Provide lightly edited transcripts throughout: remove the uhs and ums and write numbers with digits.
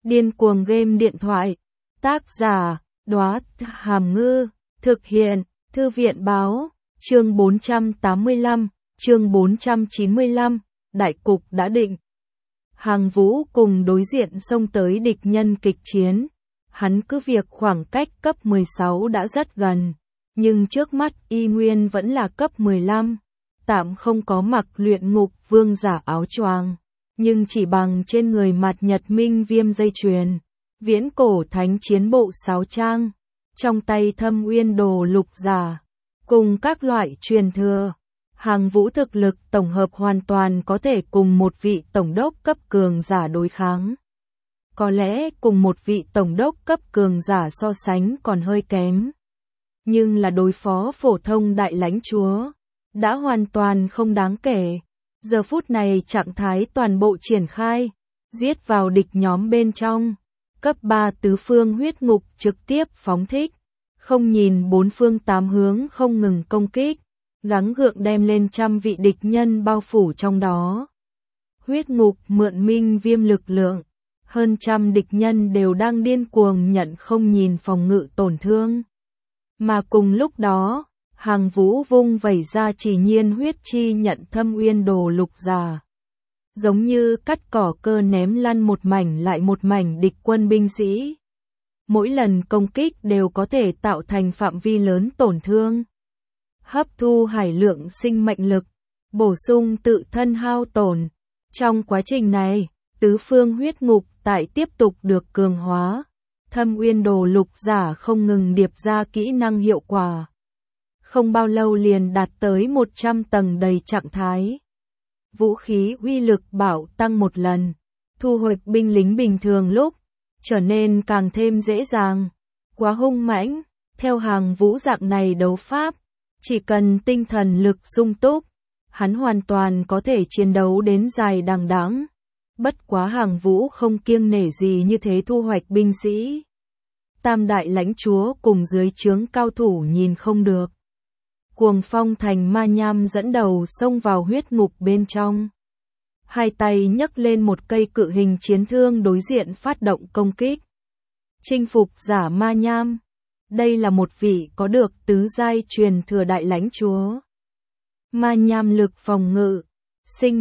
Điên cuồng game điện thoại. Tác giả, Đóa Hàm Ngư. Thực hiện, Thư viện Báo. Chương 485, chương 495, đại cục đã định. Hàng Vũ cùng đối diện xông tới địch nhân kịch chiến. Hắn cứ việc khoảng cách cấp 16 đã rất gần, nhưng trước mắt y nguyên vẫn là cấp 15. Tạm không có mặc luyện ngục vương giả áo choàng, nhưng chỉ bằng trên người mặt nhật minh viêm dây chuyền, viễn cổ thánh chiến bộ 6 trang, trong tay thâm uyên đồ lục giả, cùng các loại truyền thừa. Hàng Vũ thực lực tổng hợp hoàn toàn có thể cùng một vị tổng đốc cấp cường giả đối kháng. Có lẽ cùng một vị tổng đốc cấp cường giả so sánh còn hơi kém. Nhưng là đối phó phổ thông đại lãnh chúa, đã hoàn toàn không đáng kể. Giờ phút này trạng thái toàn bộ triển khai, giết vào địch nhóm bên trong. Cấp 3 tứ phương huyết ngục trực tiếp phóng thích, không nhìn bốn phương tám hướng không ngừng công kích, gắng gượng đem lên trăm vị địch nhân bao phủ trong đó. Huyết ngục mượn minh viêm lực lượng, hơn trăm địch nhân đều đang điên cuồng nhận không nhìn phòng ngự tổn thương. Mà cùng lúc đó, Hàng Vũ vung vẩy ra chỉ nhiên huyết chi nhận thâm uyên đồ lục giả. Giống như cắt cỏ cơ ném lăn một mảnh lại một mảnh địch quân binh sĩ. Mỗi lần công kích đều có thể tạo thành phạm vi lớn tổn thương. Hấp thu hải lượng sinh mệnh lực, bổ sung tự thân hao tổn. Trong quá trình này, tứ phương huyết ngục tại tiếp tục được cường hóa. Thâm uyên đồ lục giả không ngừng điệp ra kỹ năng hiệu quả. Không bao lâu liền đạt tới 100 tầng đầy trạng thái. Vũ khí uy lực bảo tăng một lần, thu hồi binh lính bình thường lúc, trở nên càng thêm dễ dàng. Quá hung mãnh, theo Hàng Vũ dạng này đấu pháp, chỉ cần tinh thần lực sung túc, hắn hoàn toàn có thể chiến đấu đến dài đằng đẵng. Bất quá Hàng Vũ không kiêng nể gì như thế thu hoạch binh sĩ. Tam đại lãnh chúa cùng dưới trướng cao thủ nhìn không được. Cuồng Phong thành ma nham dẫn đầu xông vào huyết ngục bên trong. Hai tay nhấc lên một cây cự hình chiến thương đối diện phát động công kích. Chinh phục giả ma nham. Đây là một vị có được tứ giai truyền thừa đại lãnh chúa. Ma nham lực phòng ngự, sinh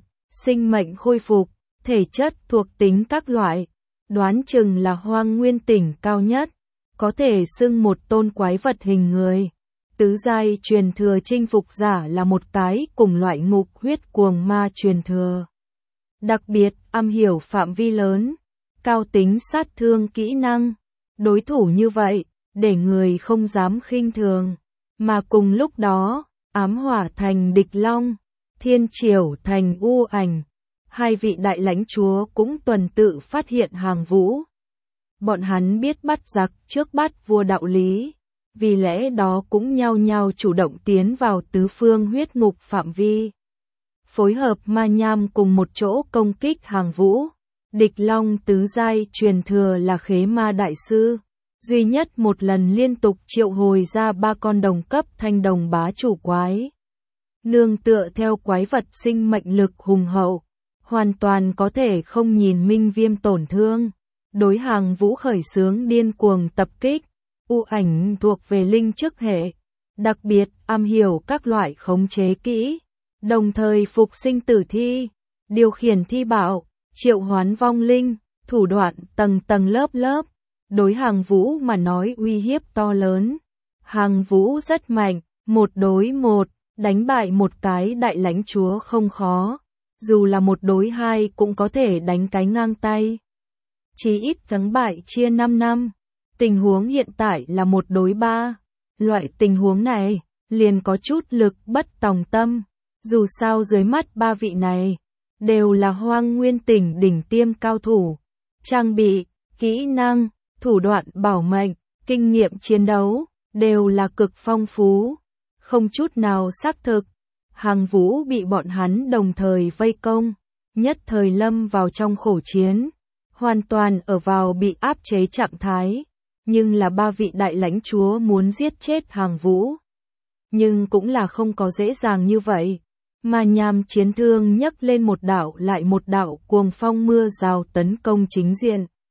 mệnh khôi phục, thể chất thuộc tính các loại, đoán chừng là hoang nguyên tỉnh cao nhất, có thể xưng một tôn quái vật hình người. Tứ giai truyền thừa chinh phục giả là một cái cùng loại ngục huyết cuồng ma truyền thừa. Đặc biệt, am hiểu phạm vi lớn, cao tính sát thương kỹ năng. Đối thủ như vậy, để người không dám khinh thường. Mà cùng lúc đó, ám hỏa thành địch long, thiên triểu thành u ảnh. Hai vị đại lãnh chúa cũng tuần tự phát hiện Hàng Vũ. Bọn hắn biết bắt giặc trước bắt vua đạo lý. Vì lẽ đó cũng nhao nhao chủ động tiến vào tứ phương huyết ngục phạm vi. Phối hợp ma nham cùng một chỗ công kích Hàng Vũ. Địch long tứ giai truyền thừa là khế ma đại sư. Duy nhất một lần liên tục triệu hồi ra 3 con đồng cấp thanh đồng bá chủ quái. Nương tựa theo quái vật sinh mệnh lực hùng hậu. Hoàn toàn có thể không nhìn minh viêm tổn thương. Đối Hàng Vũ khởi xướng điên cuồng tập kích. U ảnh thuộc về linh chức hệ, đặc biệt am hiểu các loại khống chế kỹ, đồng thời phục sinh tử thi, điều khiển thi bảo, triệu hoán vong linh, thủ đoạn tầng tầng lớp lớp. Đối Hàng Vũ mà nói uy hiếp to lớn. Hàng Vũ rất mạnh, 1 đối 1, đánh bại một cái đại lãnh chúa không khó, dù là 1 đối 2 cũng có thể đánh cái ngang tay. Chỉ ít thắng bại chia 5 năm. Tình huống hiện tại là 1 đối 3. Loại tình huống này, liền có chút lực bất tòng tâm. Dù sao dưới mắt 3 vị này, đều là hoang nguyên tỉnh đỉnh tiêm cao thủ. Trang bị, kỹ năng, thủ đoạn bảo mệnh, kinh nghiệm chiến đấu, đều là cực phong phú. Không chút nào xác thực. Hàng Vũ bị bọn hắn đồng thời vây công, nhất thời lâm vào trong khổ chiến. Hoàn toàn ở vào bị áp chế trạng thái. Nhưng là 3 vị đại lãnh chúa muốn giết chết Hàng Vũ. Nhưng cũng là không có dễ dàng như vậy. Ma nham chiến thương nhấc lên một đạo lại một đạo cuồng phong mưa rào tấn công chính diện.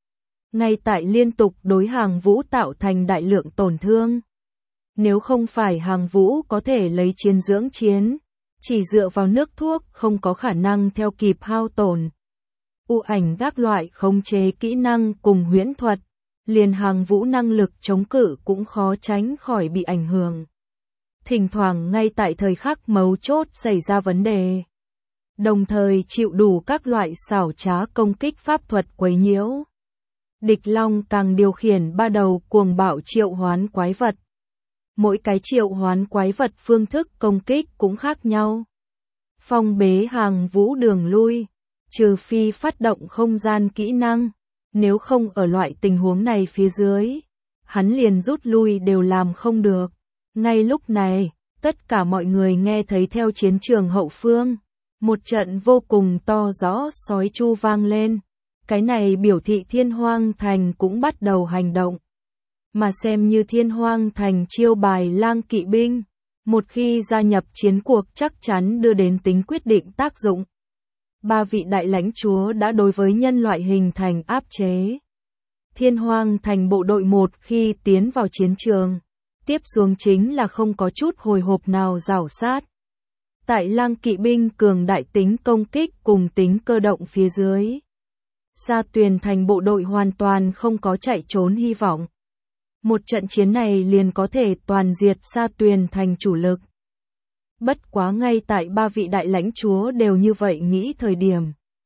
ngay tại liên tục đối Hàng Vũ tạo thành đại lượng tổn thương. Nếu không phải Hàng Vũ có thể lấy chiến dưỡng chiến, chỉ dựa vào nước thuốc không có khả năng theo kịp hao tổn. U ảnh các loại khống chế kỹ năng cùng huyễn thuật, liền Hàng Vũ năng lực chống cự cũng khó tránh khỏi bị ảnh hưởng. Thỉnh thoảng ngay tại thời khắc mấu chốt xảy ra vấn đề. Đồng thời chịu đủ các loại xảo trá công kích pháp thuật quấy nhiễu. Địch Long càng điều khiển ba đầu cuồng bạo triệu hoán quái vật. Mỗi cái triệu hoán quái vật phương thức công kích cũng khác nhau. Phong bế Hàng Vũ đường lui, trừ phi phát động không gian kỹ năng, nếu không ở loại tình huống này phía dưới, hắn liền rút lui đều làm không được. Ngay lúc này, tất cả mọi người nghe thấy theo chiến trường hậu phương, một trận vô cùng to rõ sói chu vang lên. Cái này biểu thị Thiên Hoang Thành cũng bắt đầu hành động. Mà xem như Thiên Hoang Thành chiêu bài lang kỵ binh, một khi gia nhập chiến cuộc chắc chắn đưa đến tính quyết định tác dụng. Ba vị đại lãnh chúa đã đối với nhân loại hình thành áp chế. Thiên Hoang Thành bộ đội một khi tiến vào chiến trường, tiếp xuống chính là không có chút hồi hộp nào rảo sát. Tại lang kỵ binh cường đại tính công kích cùng tính cơ động phía dưới, Sa Tuyền Thành bộ đội hoàn toàn không có chạy trốn hy vọng. Một trận chiến này liền có thể toàn diệt Sa Tuyền Thành chủ lực. Bất quá ngay tại ba vị đại lãnh chúa đều như vậy nghĩ thời điểm,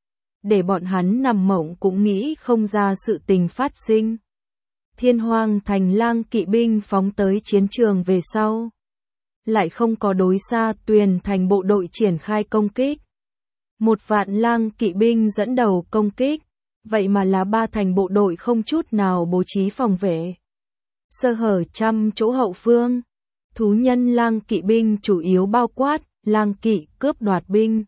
để bọn hắn nằm mộng cũng nghĩ không ra sự tình phát sinh. Thiên Hoang Thành lang kỵ binh phóng tới chiến trường về sau, lại không có đối Sa Tuyền Thành bộ đội triển khai công kích. 1.000.000 lang kỵ binh dẫn đầu công kích, vậy mà là ba thành bộ đội không chút nào bố trí phòng vệ. Sơ hở trăm chỗ hậu phương, thú nhân lang kỵ binh chủ yếu bao quát, lang kỵ cướp đoạt binh,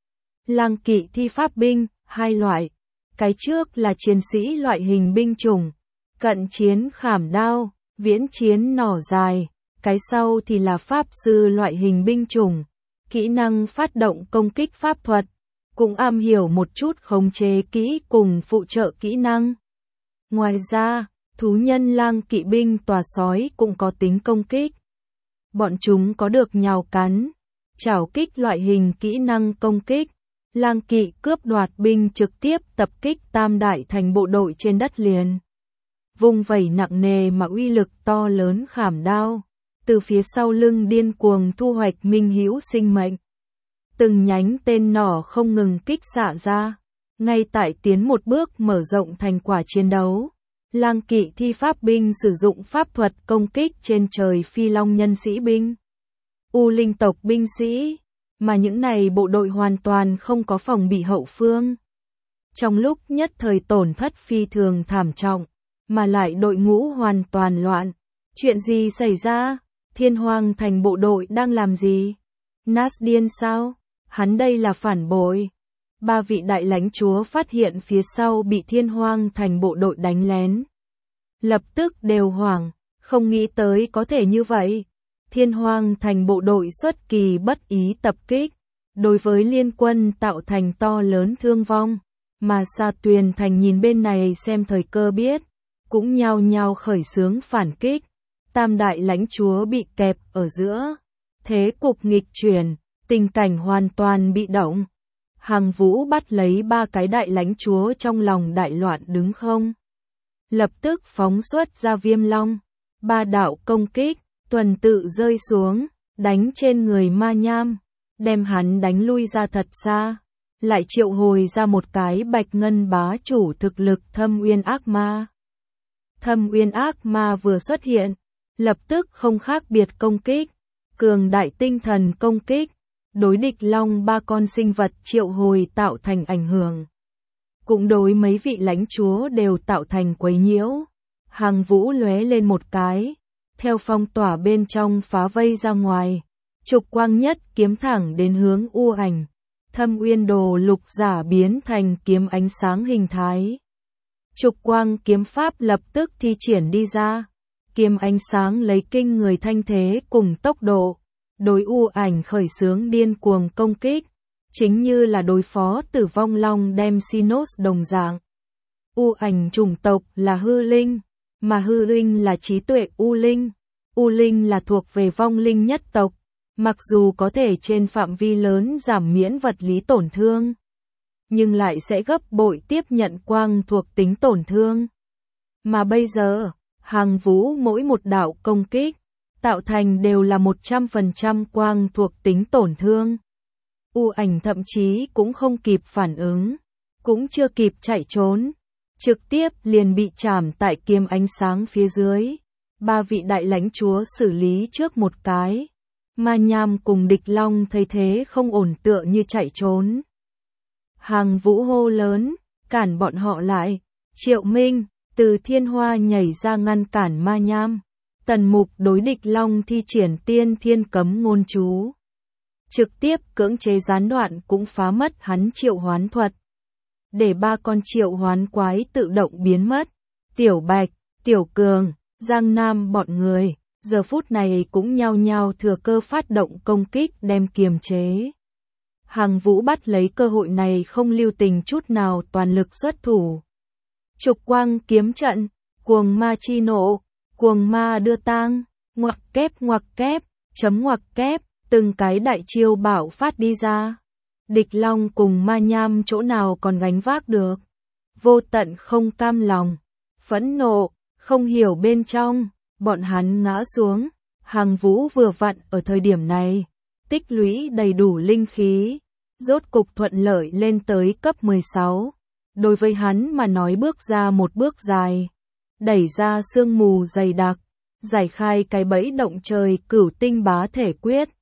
lang kỵ thi pháp binh, hai loại. Cái trước là chiến sĩ loại hình binh chủng, cận chiến khảm đao, viễn chiến nỏ dài. Cái sau thì là pháp sư loại hình binh chủng, kỹ năng phát động công kích pháp thuật, cũng am hiểu một chút khống chế kỹ cùng phụ trợ kỹ năng. Ngoài ra, thú nhân lang kỵ binh tòa sói cũng có tính công kích. Bọn chúng có được nhào cắn, chảo kích loại hình kỹ năng công kích. Lang kỵ cướp đoạt binh trực tiếp tập kích tam đại thành bộ đội trên đất liền. Vung vẩy nặng nề mà uy lực to lớn khảm đao, từ phía sau lưng điên cuồng thu hoạch minh hữu sinh mệnh. Từng nhánh tên nỏ không ngừng kích xạ ra, ngay tại tiến một bước mở rộng thành quả chiến đấu. Lang kỵ thi pháp binh sử dụng pháp thuật công kích trên trời phi long nhân sĩ binh, u linh tộc binh sĩ, mà những này bộ đội hoàn toàn không có phòng bị hậu phương. Trong lúc nhất thời tổn thất phi thường thảm trọng, mà lại đội ngũ hoàn toàn loạn. Chuyện gì xảy ra? Thiên Hoang Thành bộ đội đang làm gì? Nas điên sao? Hắn đây là phản bội. Ba vị đại lãnh chúa phát hiện phía sau bị Thiên Hoang Thành bộ đội đánh lén. Lập tức đều hoảng, không nghĩ tới có thể như vậy. Thiên Hoang Thành bộ đội xuất kỳ bất ý tập kích, đối với liên quân tạo thành to lớn thương vong. Mà Sa Tuyền Thành nhìn bên này xem thời cơ biết, cũng nhao nhao khởi xướng phản kích. Tam đại lãnh chúa bị kẹp ở giữa, thế cục nghịch chuyển, tình cảnh hoàn toàn bị động. Hàng Vũ bắt lấy ba cái đại lãnh chúa trong lòng đại loạn đứng không. Lập tức phóng xuất ra viêm long, ba đạo công kích, tuần tự rơi xuống, đánh trên người ma nham, đem hắn đánh lui ra thật xa. Lại triệu hồi ra một cái bạch ngân bá chủ thực lực Thâm Uyên ác ma. Thâm Uyên ác ma vừa xuất hiện, lập tức không khác biệt công kích, cường đại tinh thần công kích, đối địch long ba con sinh vật triệu hồi tạo thành ảnh hưởng. Cũng đối mấy vị lãnh chúa đều tạo thành quấy nhiễu. Hàng Vũ lóe lên một cái, theo phong tỏa bên trong phá vây ra ngoài, trục quang nhất kiếm thẳng đến hướng u ảnh. Thâm Uyên đồ lục giả biến thành kiếm ánh sáng hình thái. Trục quang kiếm pháp lập tức thi triển đi ra. Kiếm ánh sáng lấy kinh người thanh thế cùng tốc độ, đối u ảnh khởi xướng điên cuồng công kích, chính như là đối phó Tử Vong Long đem Sinos đồng dạng. U ảnh chủng tộc là hư linh, mà hư linh là trí tuệ U linh. U linh là thuộc về vong linh nhất tộc, mặc dù có thể trên phạm vi lớn giảm miễn vật lý tổn thương, nhưng lại sẽ gấp bội tiếp nhận quang thuộc tính tổn thương. Mà bây giờ, Hàng Vũ mỗi một đạo công kích, tạo thành đều là 100% quang thuộc tính tổn thương. U ảnh thậm chí cũng không kịp phản ứng, cũng chưa kịp chạy trốn, trực tiếp liền bị chạm tại kiếm ánh sáng phía dưới. 3 vị đại lãnh chúa xử lý trước một cái. Ma Nham cùng Địch Long thấy thế không ổn tựa như chạy trốn. Hàng Vũ hô lớn, cản bọn họ lại. Triệu Minh, từ thiên hoa nhảy ra ngăn cản Ma Nham. Tần Mục đối Địch Long thi triển tiên thiên cấm ngôn chú. Trực tiếp cưỡng chế gián đoạn cũng phá mất hắn triệu hoán thuật. Để 3 con triệu hoán quái tự động biến mất. Tiểu Bạch, Tiểu Cường, Giang Nam bọn người, giờ phút này cũng nhao nhao thừa cơ phát động công kích đem kiềm chế. Hàng Vũ bắt lấy cơ hội này không lưu tình chút nào toàn lực xuất thủ. Trục quang kiếm trận, cuồng ma chi nộ, cuồng ma đưa tang, ngoặc kép, chấm ngoặc kép, từng cái đại chiêu bạo phát đi ra. Địch Long cùng Ma Nham chỗ nào còn gánh vác được. Vô tận không cam lòng, phẫn nộ, không hiểu bên trong, bọn hắn ngã xuống. Hàng Vũ vừa vặn ở thời điểm này, tích lũy đầy đủ linh khí, rốt cục thuận lợi lên tới cấp 16. Đối với hắn mà nói bước ra một bước dài, đẩy ra sương mù dày đặc, giải khai cái bẫy động trời cửu tinh bá thể quyết.